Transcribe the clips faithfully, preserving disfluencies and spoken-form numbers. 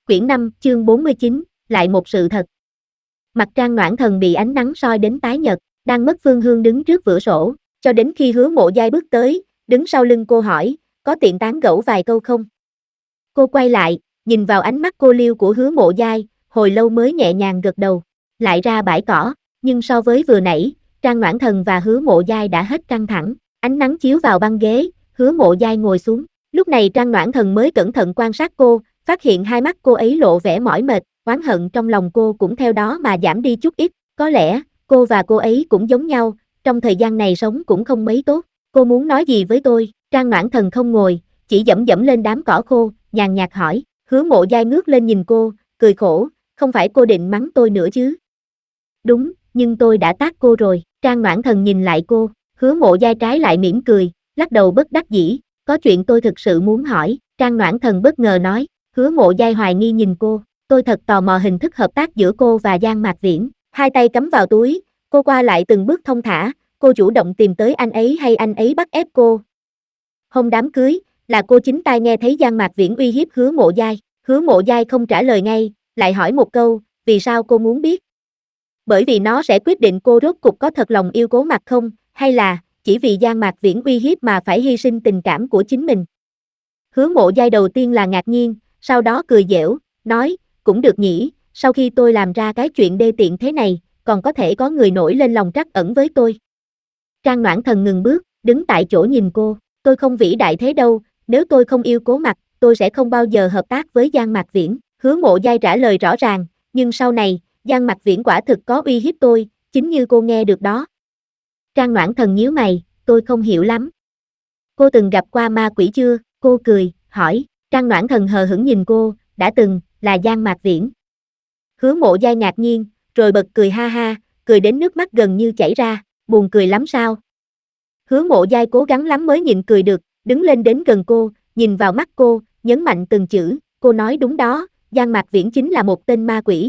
Quyển năm, chương bốn mươi chín, lại một sự thật. Mặt Trang Noãn Thần bị ánh nắng soi đến tái nhợt, đang mất phương hướng đứng trước cửa sổ, cho đến khi Hứa Mộ Giai bước tới, đứng sau lưng cô hỏi, có tiện tán gẫu vài câu không? Cô quay lại, nhìn vào ánh mắt cô liêu của Hứa Mộ Giai, hồi lâu mới nhẹ nhàng gật đầu, lại ra bãi cỏ, nhưng so với vừa nãy, Trang Noãn Thần và Hứa Mộ Giai đã hết căng thẳng, ánh nắng chiếu vào băng ghế, Hứa Mộ Giai ngồi xuống, lúc này Trang Noãn Thần mới cẩn thận quan sát cô, phát hiện hai mắt cô ấy lộ vẻ mỏi mệt, oán hận trong lòng cô cũng theo đó mà giảm đi chút ít, có lẽ, cô và cô ấy cũng giống nhau, trong thời gian này sống cũng không mấy tốt, cô muốn nói gì với tôi? Trang Noãn Thần không ngồi, chỉ dẫm dẫm lên đám cỏ khô, nhàn nhạt hỏi, Hứa Mộ Giai ngước lên nhìn cô, cười khổ, không phải cô định mắng tôi nữa chứ? Đúng, nhưng tôi đã tát cô rồi, Trang Noãn Thần nhìn lại cô, Hứa Mộ Giai trái lại mỉm cười, lắc đầu bất đắc dĩ, có chuyện tôi thực sự muốn hỏi, Trang Noãn Thần bất ngờ nói, Hứa Mộ Giai hoài nghi nhìn cô, tôi thật tò mò hình thức hợp tác giữa cô và Giang Mạc Viễn, hai tay cắm vào túi, cô qua lại từng bước thông thả, cô chủ động tìm tới anh ấy hay anh ấy bắt ép cô? Hôm đám cưới, là cô chính tai nghe thấy Giang Mạc Viễn uy hiếp Hứa Mộ Giai, Hứa Mộ Giai không trả lời ngay, lại hỏi một câu, vì sao cô muốn biết? Bởi vì nó sẽ quyết định cô rốt cục có thật lòng yêu Cố Mặc không, hay là, chỉ vì Giang Mạc Viễn uy hiếp mà phải hy sinh tình cảm của chính mình. Hứa Mộ Giai đầu tiên là ngạc nhiên, sau đó cười giễu, nói, cũng được nhỉ, sau khi tôi làm ra cái chuyện đê tiện thế này, còn có thể có người nổi lên lòng trắc ẩn với tôi. Trang Noãn Thần ngừng bước, đứng tại chỗ nhìn cô, tôi không vĩ đại thế đâu, nếu tôi không yêu Cố Mặc, tôi sẽ không bao giờ hợp tác với Giang Mạc Viễn. Hứa Mộ Giai trả lời rõ ràng, nhưng sau này, Giang Mạc Viễn quả thực có uy hiếp tôi, chính như cô nghe được đó. Trang Noãn Thần nhíu mày, tôi không hiểu lắm. Cô từng gặp qua ma quỷ chưa? Cô cười, hỏi, Trang Noãn Thần hờ hững nhìn cô, đã từng, là Giang Mạc Viễn. Hứa Mộ Giai ngạc nhiên, rồi bật cười ha ha, cười đến nước mắt gần như chảy ra, buồn cười lắm sao? Hứa Mộ Giai cố gắng lắm mới nhịn cười được, đứng lên đến gần cô, nhìn vào mắt cô, nhấn mạnh từng chữ, cô nói đúng đó, Giang Mạc Viễn chính là một tên ma quỷ.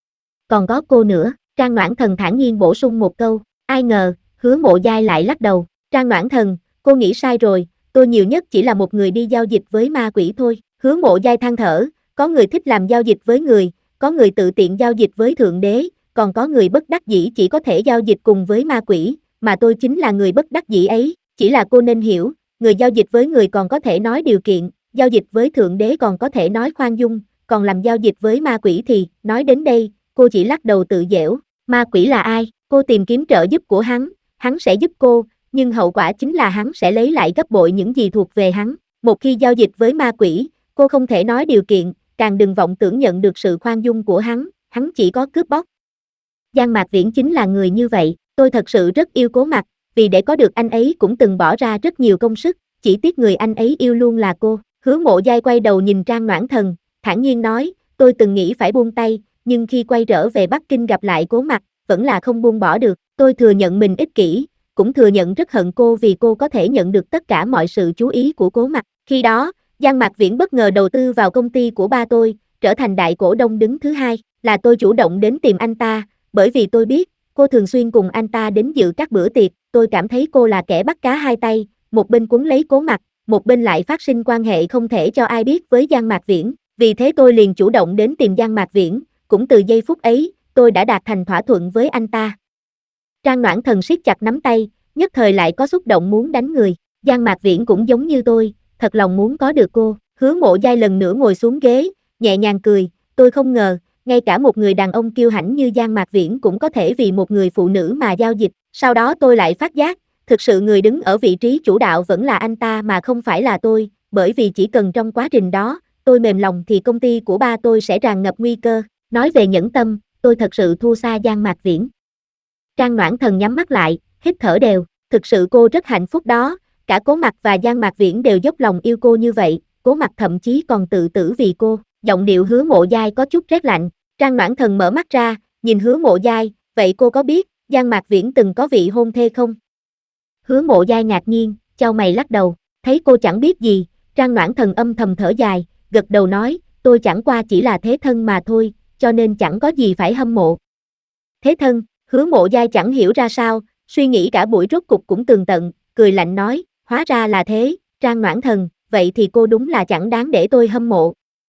Còn có cô nữa, Trang Noãn Thần thản nhiên bổ sung một câu, ai ngờ, Hứa Mộ Giai lại lắc đầu, Trang Noãn Thần, cô nghĩ sai rồi, tôi nhiều nhất chỉ là một người đi giao dịch với ma quỷ thôi. Hứa Mộ Giai than thở, có người thích làm giao dịch với người, có người tự tiện giao dịch với Thượng Đế, còn có người bất đắc dĩ chỉ có thể giao dịch cùng với ma quỷ, mà tôi chính là người bất đắc dĩ ấy, chỉ là cô nên hiểu, người giao dịch với người còn có thể nói điều kiện, giao dịch với Thượng Đế còn có thể nói khoan dung, còn làm giao dịch với ma quỷ thì, nói đến đây, cô chỉ lắc đầu tự giễu, ma quỷ là ai? Cô tìm kiếm trợ giúp của hắn, hắn sẽ giúp cô, nhưng hậu quả chính là hắn sẽ lấy lại gấp bội những gì thuộc về hắn. Một khi giao dịch với ma quỷ, cô không thể nói điều kiện, càng đừng vọng tưởng nhận được sự khoan dung của hắn, hắn chỉ có cướp bóc. Giang Mạc Viễn chính là người như vậy, tôi thật sự rất yêu Cố Mặc, vì để có được anh ấy cũng từng bỏ ra rất nhiều công sức, chỉ tiếc người anh ấy yêu luôn là cô. Hứa Mộ Giai quay đầu nhìn Trang Noãn Thần, thản nhiên nói, tôi từng nghĩ phải buông tay, nhưng khi quay trở về Bắc Kinh gặp lại Cố Mặc, vẫn là không buông bỏ được, tôi thừa nhận mình ích kỷ, cũng thừa nhận rất hận cô vì cô có thể nhận được tất cả mọi sự chú ý của Cố Mặc. Khi đó, Giang Mạc Viễn bất ngờ đầu tư vào công ty của ba tôi, trở thành đại cổ đông đứng thứ hai, là tôi chủ động đến tìm anh ta, bởi vì tôi biết, cô thường xuyên cùng anh ta đến dự các bữa tiệc, tôi cảm thấy cô là kẻ bắt cá hai tay, một bên quấn lấy Cố Mặc, một bên lại phát sinh quan hệ không thể cho ai biết với Giang Mạc Viễn, vì thế tôi liền chủ động đến tìm Giang Mạc Viễn, cũng từ giây phút ấy, tôi đã đạt thành thỏa thuận với anh ta. Trang Noãn Thần siết chặt nắm tay, nhất thời lại có xúc động muốn đánh người, Giang Mạc Viễn cũng giống như tôi, thật lòng muốn có được cô. Hứa Mộ Giai lần nữa ngồi xuống ghế, nhẹ nhàng cười, tôi không ngờ, ngay cả một người đàn ông kiêu hãnh như Giang Mạc Viễn cũng có thể vì một người phụ nữ mà giao dịch, sau đó tôi lại phát giác, thực sự người đứng ở vị trí chủ đạo vẫn là anh ta mà không phải là tôi, bởi vì chỉ cần trong quá trình đó, tôi mềm lòng thì công ty của ba tôi sẽ tràn ngập nguy cơ, nói về nhẫn tâm, tôi thật sự thua xa Giang Mạc Viễn. Trang Noãn Thần nhắm mắt lại, hít thở đều, thực sự cô rất hạnh phúc đó, cả Cố Mặc và Giang Mạc Viễn đều dốc lòng yêu cô như vậy, Cố Mặc thậm chí còn tự tử vì cô, giọng điệu Hứa Mộ Giai có chút rét lạnh, Trang Noãn Thần mở mắt ra, nhìn Hứa Mộ Giai, vậy cô có biết, Giang Mạc Viễn từng có vị hôn thê không? Hứa Mộ Giai ngạc nhiên, chau mày lắc đầu, thấy cô chẳng biết gì, Trang Noãn Thần âm thầm thở dài, gật đầu nói, tôi chẳng qua chỉ là thế thân mà thôi, cho nên chẳng có gì phải hâm mộ. Thế thân, Hứa Mộ Giai chẳng hiểu ra sao, suy nghĩ cả buổi rốt cục cũng tường tận, cười lạnh nói, hóa ra là thế, Trang Noãn Thần, vậy thì cô đúng là chẳng đáng để tôi hâm mộ.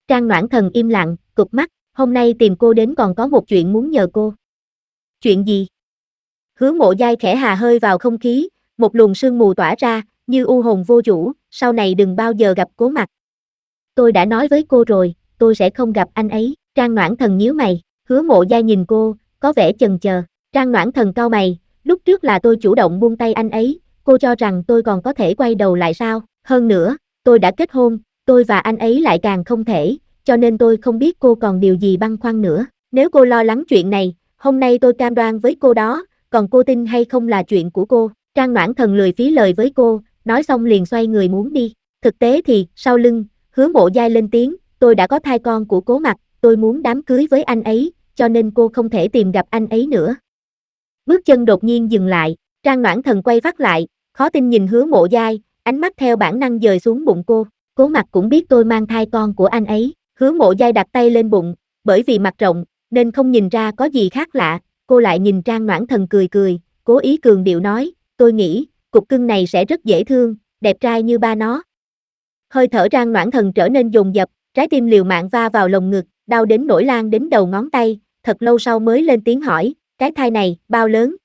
Trang Noãn Thần im lặng, cụp mắt, hôm nay tìm cô đến còn có một chuyện muốn nhờ cô. Chuyện gì? Hứa Mộ Giai khẽ hà hơi vào không khí, một luồng sương mù tỏa ra, như u hồn vô chủ, sau này đừng bao giờ gặp Cố Mặc. Tôi đã nói với cô rồi, tôi sẽ không gặp anh ấy. Trang Noãn Thần nhíu mày, Hứa Mộ Giai nhìn cô, có vẻ chần chờ. Trang Noãn Thần cau mày, lúc trước là tôi chủ động buông tay anh ấy, cô cho rằng tôi còn có thể quay đầu lại sao? Hơn nữa, tôi đã kết hôn, tôi và anh ấy lại càng không thể, cho nên tôi không biết cô còn điều gì băn khoăn nữa. Nếu cô lo lắng chuyện này, hôm nay tôi cam đoan với cô đó, còn cô tin hay không là chuyện của cô. Trang Noãn Thần lười phí lời với cô, nói xong liền xoay người muốn đi. Thực tế thì, sau lưng, Hứa Mộ Giai lên tiếng, tôi đã có thai con của Cố Mặc, tôi muốn đám cưới với anh ấy, cho nên cô không thể tìm gặp anh ấy nữa. Bước chân đột nhiên dừng lại, Trang Noãn Thần quay phát lại, khó tin nhìn Hứa Mộ Giai, ánh mắt theo bản năng dời xuống bụng cô. Cố Mặc cũng biết tôi mang thai con của anh ấy. Hứa Mộ Giai đặt tay lên bụng, bởi vì mặt rộng, nên không nhìn ra có gì khác lạ. Cô lại nhìn Trang Noãn Thần cười cười, cố ý cường điệu nói, tôi nghĩ, cục cưng này sẽ rất dễ thương, đẹp trai như ba nó. Hơi thở Trang Noãn Thần trở nên dồn dập, trái tim liều mạng va vào lồng ngực, đau đến nỗi lan đến đầu ngón tay, thật lâu sau mới lên tiếng hỏi, cái thai này, bao lớn?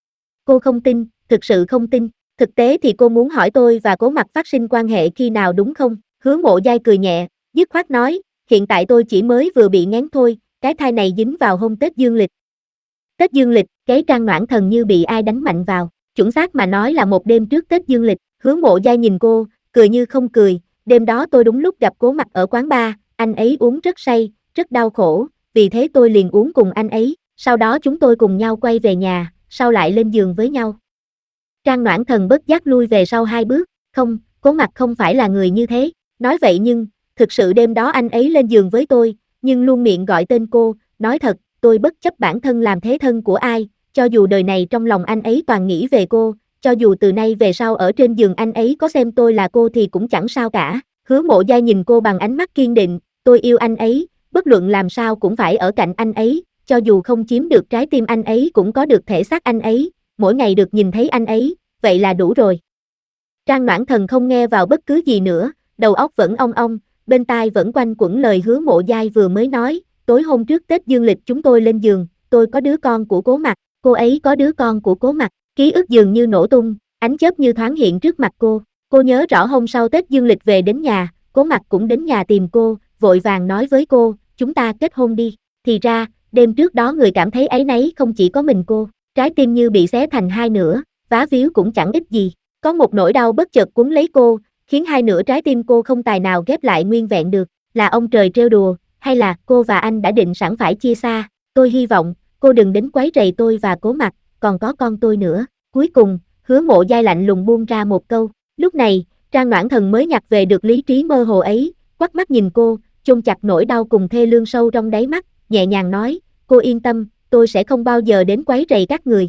Cô không tin, thực sự không tin, thực tế thì cô muốn hỏi tôi và Cố Mặc phát sinh quan hệ khi nào đúng không? Hứa Mộ Giai cười nhẹ, dứt khoát nói, hiện tại tôi chỉ mới vừa bị ngén thôi, cái thai này dính vào hôm Tết Dương Lịch. Tết Dương Lịch, cái Trang Noãn Thần như bị ai đánh mạnh vào, chuẩn xác mà nói là một đêm trước Tết Dương Lịch. Hứa Mộ Giai nhìn cô, cười như không cười, đêm đó tôi đúng lúc gặp Cố Mặc ở quán bar, anh ấy uống rất say, rất đau khổ, vì thế tôi liền uống cùng anh ấy, sau đó chúng tôi cùng nhau quay về nhà, sau lại lên giường với nhau. Trang Noãn Thần bất giác lui về sau hai bước, không, Cố Mặc không phải là người như thế, nói vậy nhưng, thực sự đêm đó anh ấy lên giường với tôi, nhưng luôn miệng gọi tên cô, nói thật, tôi bất chấp bản thân làm thế thân của ai, cho dù đời này trong lòng anh ấy toàn nghĩ về cô, cho dù từ nay về sau ở trên giường anh ấy có xem tôi là cô thì cũng chẳng sao cả. Hứa Mộ Giai nhìn cô bằng ánh mắt kiên định, tôi yêu anh ấy, bất luận làm sao cũng phải ở cạnh anh ấy, cho dù không chiếm được trái tim anh ấy cũng có được thể xác anh ấy, mỗi ngày được nhìn thấy anh ấy, vậy là đủ rồi. Trang Noãn Thần không nghe vào bất cứ gì nữa, đầu óc vẫn ong ong, bên tai vẫn quanh quẩn lời Hứa Mộ Giai vừa mới nói, tối hôm trước Tết Dương Lịch chúng tôi lên giường, tôi có đứa con của Cố Mặc, cô ấy có đứa con của Cố Mặc, ký ức dường như nổ tung, ánh chớp như thoáng hiện trước mặt cô, cô nhớ rõ hôm sau Tết Dương Lịch về đến nhà, Cố Mặc cũng đến nhà tìm cô, vội vàng nói với cô, chúng ta kết hôn đi, thì ra, đêm trước đó người cảm thấy áy náy không chỉ có mình cô, trái tim như bị xé thành hai nửa, vá víu cũng chẳng ích gì, có một nỗi đau bất chợt cuốn lấy cô, khiến hai nửa trái tim cô không tài nào ghép lại nguyên vẹn được, là ông trời trêu đùa, hay là cô và anh đã định sẵn phải chia xa, tôi hy vọng, cô đừng đến quấy rầy tôi và Cố Mặc, còn có con tôi nữa. Cuối cùng, Hứa Mộ Giai lạnh lùng buông ra một câu, lúc này, Trang Noãn Thần mới nhặt về được lý trí mơ hồ ấy, quắt mắt nhìn cô, chôn chặt nỗi đau cùng thê lương sâu trong đáy mắt, nhẹ nhàng nói, cô yên tâm, tôi sẽ không bao giờ đến quấy rầy các người.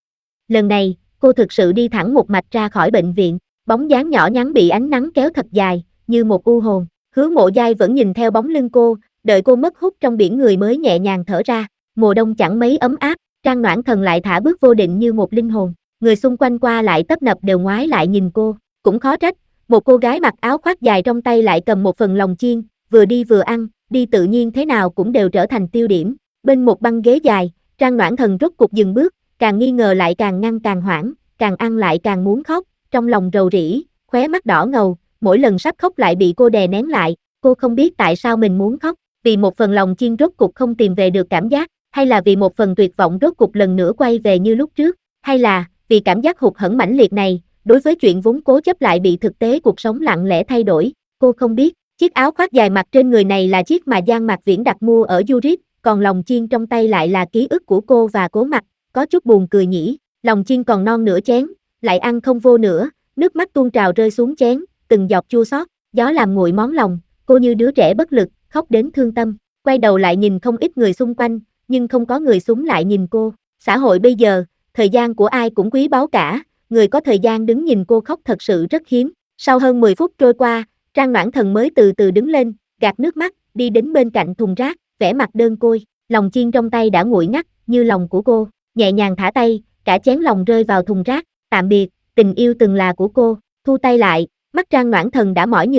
Lần này, cô thực sự đi thẳng một mạch ra khỏi bệnh viện, bóng dáng nhỏ nhắn bị ánh nắng kéo thật dài, như một u hồn. Hứa Mộ Giai vẫn nhìn theo bóng lưng cô, đợi cô mất hút trong biển người mới nhẹ nhàng thở ra. Mùa đông chẳng mấy ấm áp, Trang Noãn Thần lại thả bước vô định như một linh hồn. Người xung quanh qua lại tấp nập đều ngoái lại nhìn cô, cũng khó trách, một cô gái mặc áo khoác dài trong tay lại cầm một phần lòng chiên, vừa đi vừa ăn, đi tự nhiên thế nào cũng đều trở thành tiêu điểm. Bên một băng ghế dài, Trang Noãn Thần rốt cục dừng bước, càng nghi ngờ lại càng ngăn càng hoảng, càng ăn lại càng muốn khóc, trong lòng rầu rĩ, khóe mắt đỏ ngầu, mỗi lần sắp khóc lại bị cô đè nén lại, cô không biết tại sao mình muốn khóc, vì một phần lòng chiên rốt cục không tìm về được cảm giác, hay là vì một phần tuyệt vọng rốt cục lần nữa quay về như lúc trước, hay là vì cảm giác hụt hẫng mãnh liệt này, đối với chuyện vốn cố chấp lại bị thực tế cuộc sống lặng lẽ thay đổi, cô không biết, chiếc áo khoác dài mặc trên người này là chiếc mà Giang Mạc Viễn đặt mua ở Zurich, còn lòng chiên trong tay lại là ký ức của cô và Cố Mặc, có chút buồn cười nhỉ, lòng chiên còn non nửa chén, lại ăn không vô nữa, nước mắt tuôn trào rơi xuống chén, từng giọt chua xót, gió làm nguội món lòng, cô như đứa trẻ bất lực, khóc đến thương tâm, quay đầu lại nhìn không ít người xung quanh, nhưng không có người súng lại nhìn cô, xã hội bây giờ, thời gian của ai cũng quý báu cả, người có thời gian đứng nhìn cô khóc thật sự rất hiếm, sau hơn mười phút trôi qua, Trang Noãn Thần mới từ từ đứng lên, gạt nước mắt, đi đến bên cạnh thùng rác, vẻ mặt đơn côi, lòng chiên trong tay đã nguội ngắt, như lòng của cô, nhẹ nhàng thả tay, cả chén lòng rơi vào thùng rác, tạm biệt, tình yêu từng là của cô, thu tay lại, mắt Trang Noãn Thần đã mỏi nhừ,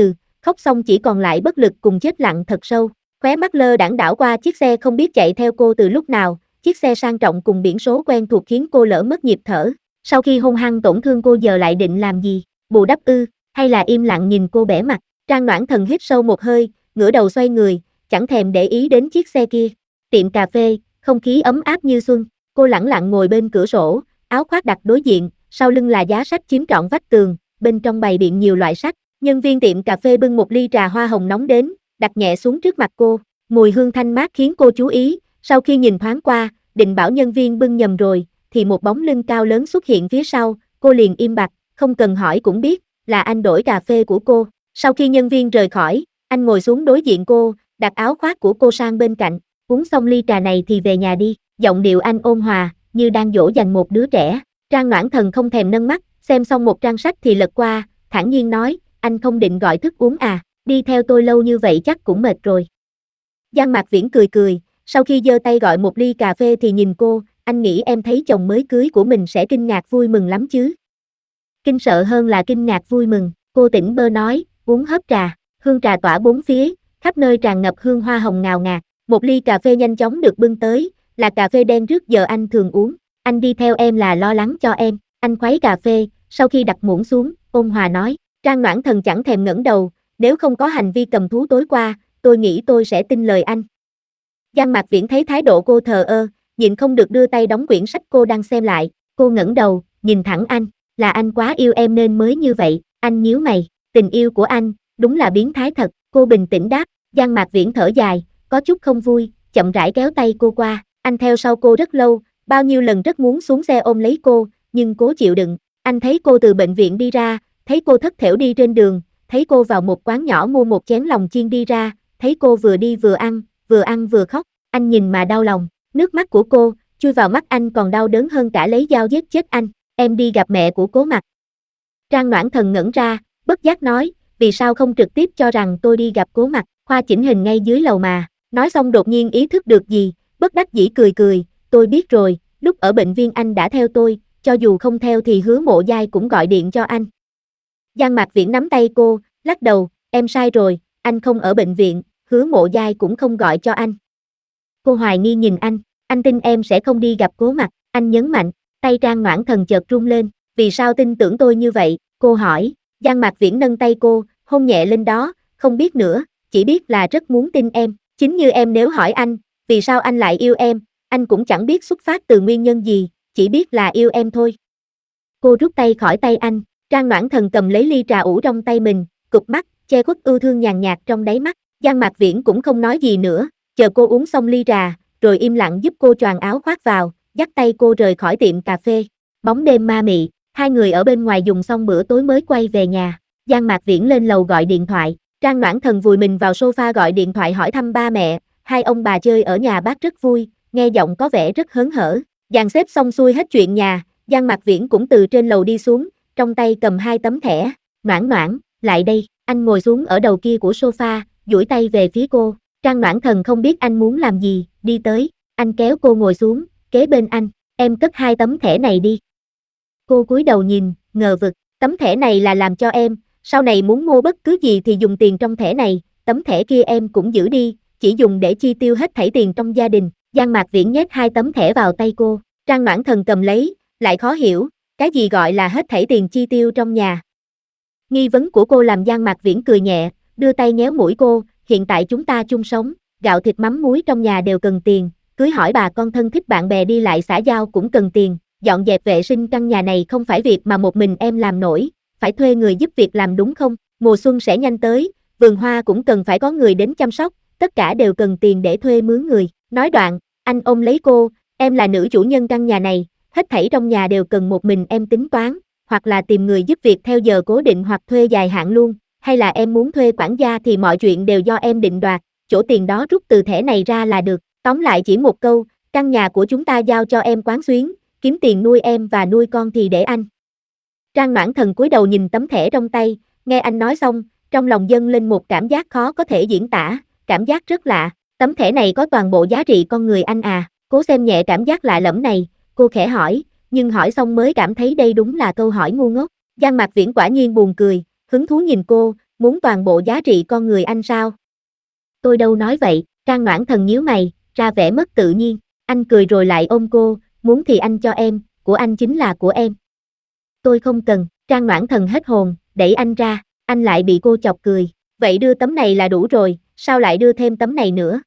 khóc xong chỉ còn lại bất lực cùng chết lặng thật sâu. Khóe mắt lơ đãng đảo qua chiếc xe không biết chạy theo cô từ lúc nào, chiếc xe sang trọng cùng biển số quen thuộc khiến cô lỡ mất nhịp thở. Sau khi hung hăng tổn thương cô giờ lại định làm gì? Bù đắp ư, hay là im lặng nhìn cô bẽ mặt? Trang Noãn Thần hít sâu một hơi, ngửa đầu xoay người, chẳng thèm để ý đến chiếc xe kia. Tiệm cà phê, không khí ấm áp như xuân. Cô lẳng lặng ngồi bên cửa sổ, áo khoác đặt đối diện, sau lưng là giá sách chiếm trọn vách tường, bên trong bày biện nhiều loại sách. Nhân viên tiệm cà phê bưng một ly trà hoa hồng nóng đến, đặt nhẹ xuống trước mặt cô. Mùi hương thanh mát khiến cô chú ý, sau khi nhìn thoáng qua, định bảo nhân viên bưng nhầm rồi, thì một bóng lưng cao lớn xuất hiện phía sau, cô liền im bặt, không cần hỏi cũng biết, là anh đổi cà phê của cô. Sau khi nhân viên rời khỏi, anh ngồi xuống đối diện cô, đặt áo khoác của cô sang bên cạnh, uống xong ly trà này thì về nhà đi, giọng điệu anh ôn hòa, như đang dỗ dành một đứa trẻ. Trang Noãn Thần không thèm nâng mắt, xem xong một trang sách thì lật qua, thản nhiên nói, anh không định gọi thức uống à, đi theo tôi lâu như vậy chắc cũng mệt rồi. Giang Mạc Viễn cười cười, sau khi giơ tay gọi một ly cà phê thì nhìn cô, anh nghĩ em thấy chồng mới cưới của mình sẽ kinh ngạc vui mừng lắm chứ. Kinh sợ hơn là kinh ngạc vui mừng, cô tỉnh bơ nói, uống hớp trà, hương trà tỏa bốn phía, khắp nơi tràn ngập hương hoa hồng ngào ngạt, một ly cà phê nhanh chóng được bưng tới, là cà phê đen trước giờ anh thường uống, anh đi theo em là lo lắng cho em, anh khuấy cà phê, sau khi đặt muỗng xuống, ôn hòa nói, Trang Noãn Thần chẳng thèm ngẩng đầu, nếu không có hành vi cầm thú tối qua, tôi nghĩ tôi sẽ tin lời anh. Giang Mạc Viễn thấy thái độ cô thờ ơ, nhịn không được đưa tay đóng quyển sách cô đang xem lại, cô ngẩng đầu, nhìn thẳng anh, là anh quá yêu em nên mới như vậy, anh nhíu mày, tình yêu của anh, đúng là biến thái thật, cô bình tĩnh đáp, Giang Mạc Viễn thở dài, có chút không vui, chậm rãi kéo tay cô qua, anh theo sau cô rất lâu, bao nhiêu lần rất muốn xuống xe ôm lấy cô, nhưng cố chịu đựng, anh thấy cô từ bệnh viện đi ra, thấy cô thất thểu đi trên đường, thấy cô vào một quán nhỏ mua một chén lòng chiên đi ra, thấy cô vừa đi vừa ăn, vừa ăn vừa khóc, anh nhìn mà đau lòng, nước mắt của cô, chui vào mắt anh còn đau đớn hơn cả lấy dao giết chết anh, em đi gặp mẹ của Cố Mặc. Trang Noãn Thần ngẩn ra, bất giác nói, vì sao không trực tiếp cho rằng tôi đi gặp Cố Mặc, khoa chỉnh hình ngay dưới lầu mà, nói xong đột nhiên ý thức được gì, bất đắc dĩ cười cười, tôi biết rồi, lúc ở bệnh viện anh đã theo tôi, cho dù không theo thì Hứa Mộ Giai cũng gọi điện cho anh. Giang Mạc Viễn nắm tay cô, lắc đầu, em sai rồi, anh không ở bệnh viện, Hứa Mộ Giai cũng không gọi cho anh. Cô hoài nghi nhìn anh, anh tin em sẽ không đi gặp Cố Mặc, anh nhấn mạnh, tay Trang Noãn Thần chợt run lên, vì sao tin tưởng tôi như vậy, cô hỏi, Giang Mạc Viễn nâng tay cô, hôn nhẹ lên đó, không biết nữa, chỉ biết là rất muốn tin em, chính như em nếu hỏi anh, vì sao anh lại yêu em, anh cũng chẳng biết xuất phát từ nguyên nhân gì, chỉ biết là yêu em thôi. Cô rút tay khỏi tay anh, Trang Noãn Thần cầm lấy ly trà ủ trong tay mình, cụp mắt, che khuất ưu thương nhàn nhạt trong đáy mắt, Giang Mạc Viễn cũng không nói gì nữa, chờ cô uống xong ly trà, rồi im lặng giúp cô choàng áo khoác vào, dắt tay cô rời khỏi tiệm cà phê. Bóng đêm ma mị, hai người ở bên ngoài dùng xong bữa tối mới quay về nhà. Giang Mạc Viễn lên lầu gọi điện thoại, Trang Noãn Thần vùi mình vào sofa gọi điện thoại hỏi thăm ba mẹ, hai ông bà chơi ở nhà bác rất vui, nghe giọng có vẻ rất hớn hở. Dàn xếp xong xuôi hết chuyện nhà, Giang Mạc Viễn cũng từ trên lầu đi xuống, trong tay cầm hai tấm thẻ, Noãn Noãn, lại đây, anh ngồi xuống ở đầu kia của sofa, duỗi tay về phía cô. Trang Noãn Thần không biết anh muốn làm gì, đi tới, anh kéo cô ngồi xuống, kế bên anh, em cất hai tấm thẻ này đi. Cô cúi đầu nhìn, ngờ vực, tấm thẻ này là làm cho em, sau này muốn mua bất cứ gì thì dùng tiền trong thẻ này, tấm thẻ kia em cũng giữ đi, chỉ dùng để chi tiêu hết thảy tiền trong gia đình. Giang Mạc Viễn nhét hai tấm thẻ vào tay cô, Trang Noãn Thần cầm lấy, lại khó hiểu, cái gì gọi là hết thảy tiền chi tiêu trong nhà. Nghi vấn của cô làm Giang Mạc Viễn cười nhẹ, đưa tay nhéo mũi cô, hiện tại chúng ta chung sống, gạo thịt mắm muối trong nhà đều cần tiền, cưới hỏi bà con thân thích bạn bè đi lại xã giao cũng cần tiền, dọn dẹp vệ sinh căn nhà này không phải việc mà một mình em làm nổi, phải thuê người giúp việc làm đúng không, mùa xuân sẽ nhanh tới, vườn hoa cũng cần phải có người đến chăm sóc, tất cả đều cần tiền để thuê mướn người, nói đoạn, anh ôm lấy cô, em là nữ chủ nhân căn nhà này, hết thảy trong nhà đều cần một mình em tính toán, hoặc là tìm người giúp việc theo giờ cố định hoặc thuê dài hạn luôn, hay là em muốn thuê quản gia thì mọi chuyện đều do em định đoạt, chỗ tiền đó rút từ thẻ này ra là được, tóm lại chỉ một câu, căn nhà của chúng ta giao cho em quán xuyến, kiếm tiền nuôi em và nuôi con thì để anh. Trang Noãn Thần cúi đầu nhìn tấm thẻ trong tay, nghe anh nói xong, trong lòng dâng lên một cảm giác khó có thể diễn tả, cảm giác rất lạ, tấm thẻ này có toàn bộ giá trị con người anh à, cố xem nhẹ cảm giác lạ lẫm này, cô khẽ hỏi, nhưng hỏi xong mới cảm thấy đây đúng là câu hỏi ngu ngốc. Giang Mạc Viễn quả nhiên buồn cười, hứng thú nhìn cô, muốn toàn bộ giá trị con người anh sao? Tôi đâu nói vậy, Trang Noãn Thần nhíu mày, ra vẻ mất tự nhiên, anh cười rồi lại ôm cô, muốn thì anh cho em, của anh chính là của em. Tôi không cần, Trang Noãn Thần hết hồn, đẩy anh ra, anh lại bị cô chọc cười, vậy đưa tấm này là đủ rồi, sao lại đưa thêm tấm này nữa?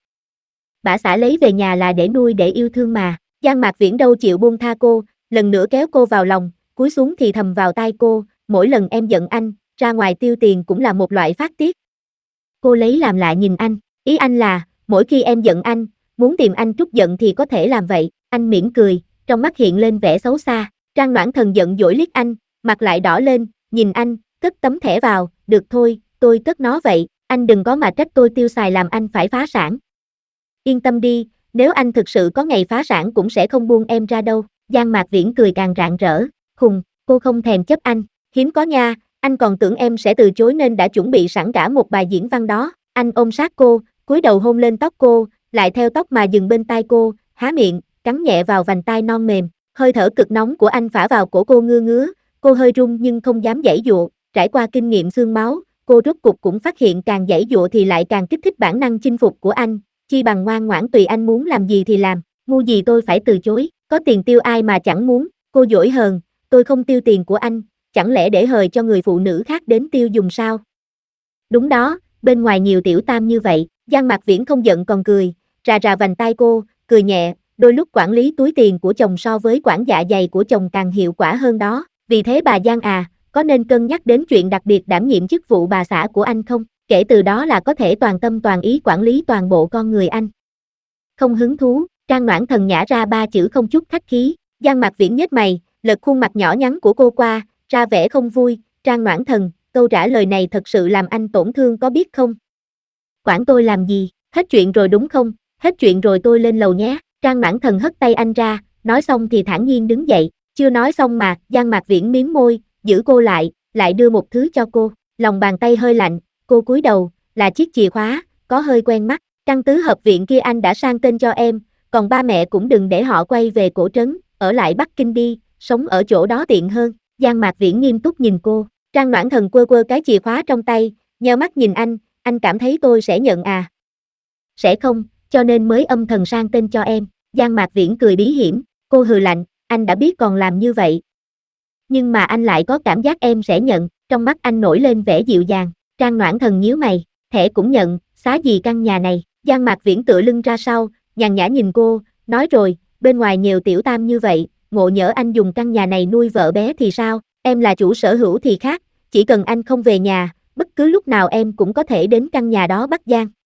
Bả xã lấy về nhà là để nuôi để yêu thương mà, Giang Mạc Viễn đâu chịu buông tha cô, lần nữa kéo cô vào lòng, cúi xuống thì thầm vào tai cô, mỗi lần em giận anh, ra ngoài tiêu tiền cũng là một loại phát tiết. Cô lấy làm lạ nhìn anh, ý anh là, mỗi khi em giận anh, muốn tìm anh trút giận thì có thể làm vậy, anh mỉm cười, trong mắt hiện lên vẻ xấu xa, Trang Noãn Thần giận dỗi liếc anh, mặt lại đỏ lên, nhìn anh, cất tấm thẻ vào, được thôi, tôi cất nó vậy, anh đừng có mà trách tôi tiêu xài làm anh phải phá sản. Yên tâm đi, nếu anh thực sự có ngày phá sản cũng sẽ không buông em ra đâu, Giang Mạc Viễn cười càng rạng rỡ, khùng, cô không thèm chấp anh, hiếm có nha, anh còn tưởng em sẽ từ chối nên đã chuẩn bị sẵn cả một bài diễn văn đó, anh ôm sát cô, cúi đầu hôn lên tóc cô, lại theo tóc mà dừng bên tai cô, há miệng, cắn nhẹ vào vành tai non mềm, hơi thở cực nóng của anh phả vào cổ cô ngứa ngứa, cô hơi run nhưng không dám giãy dụa, trải qua kinh nghiệm xương máu, cô rốt cục cũng phát hiện càng giãy dụa thì lại càng kích thích bản năng chinh phục của anh, chi bằng ngoan ngoãn tùy anh muốn làm gì thì làm, ngu gì tôi phải từ chối, có tiền tiêu ai mà chẳng muốn, cô dỗi hờn, tôi không tiêu tiền của anh, chẳng lẽ để hời cho người phụ nữ khác đến tiêu dùng sao? Đúng đó, bên ngoài nhiều tiểu tam như vậy, Giang Mạc Viễn không giận còn cười, rà rà vành tai cô, cười nhẹ, đôi lúc quản lý túi tiền của chồng so với quản dạ dày của chồng càng hiệu quả hơn đó, vì thế bà Giang à, có nên cân nhắc đến chuyện đặc biệt đảm nhiệm chức vụ bà xã của anh không? Kể từ đó là có thể toàn tâm toàn ý quản lý toàn bộ con người anh. Không hứng thú, Trang Noãn Thần nhả ra ba chữ không chút khách khí, Giang Mạc Viễn nhếch mày, lật khuôn mặt nhỏ nhắn của cô qua, ra vẻ không vui, Trang Noãn Thần, câu trả lời này thật sự làm anh tổn thương có biết không? Quản tôi làm gì, hết chuyện rồi đúng không, hết chuyện rồi tôi lên lầu nhé, Trang Noãn Thần hất tay anh ra, nói xong thì thản nhiên đứng dậy, chưa nói xong mà, Giang Mạc Viễn miếm môi, giữ cô lại, lại đưa một thứ cho cô, lòng bàn tay hơi lạnh, cô cúi đầu, là chiếc chìa khóa, có hơi quen mắt, căn tứ hợp viện kia anh đã sang tên cho em, còn ba mẹ cũng đừng để họ quay về cổ trấn, ở lại Bắc Kinh đi, sống ở chỗ đó tiện hơn, Giang Mạc Viễn nghiêm túc nhìn cô, Trang Noãn Thần quơ quơ cái chìa khóa trong tay, nheo mắt nhìn anh, anh cảm thấy tôi sẽ nhận à? Sẽ không, cho nên mới âm thầm sang tên cho em, Giang Mạc Viễn cười bí hiểm, cô hừ lạnh, anh đã biết còn làm như vậy. Nhưng mà anh lại có cảm giác em sẽ nhận, trong mắt anh nổi lên vẻ dịu dàng, Trang Noãn Thần nhíu mày, thẻ cũng nhận, xá gì căn nhà này, Giang Mạc Viễn tựa lưng ra sau, nhàn nhã nhìn cô, nói rồi, bên ngoài nhiều tiểu tam như vậy, ngộ nhỡ anh dùng căn nhà này nuôi vợ bé thì sao, em là chủ sở hữu thì khác, chỉ cần anh không về nhà, bất cứ lúc nào em cũng có thể đến căn nhà đó bắt Giang.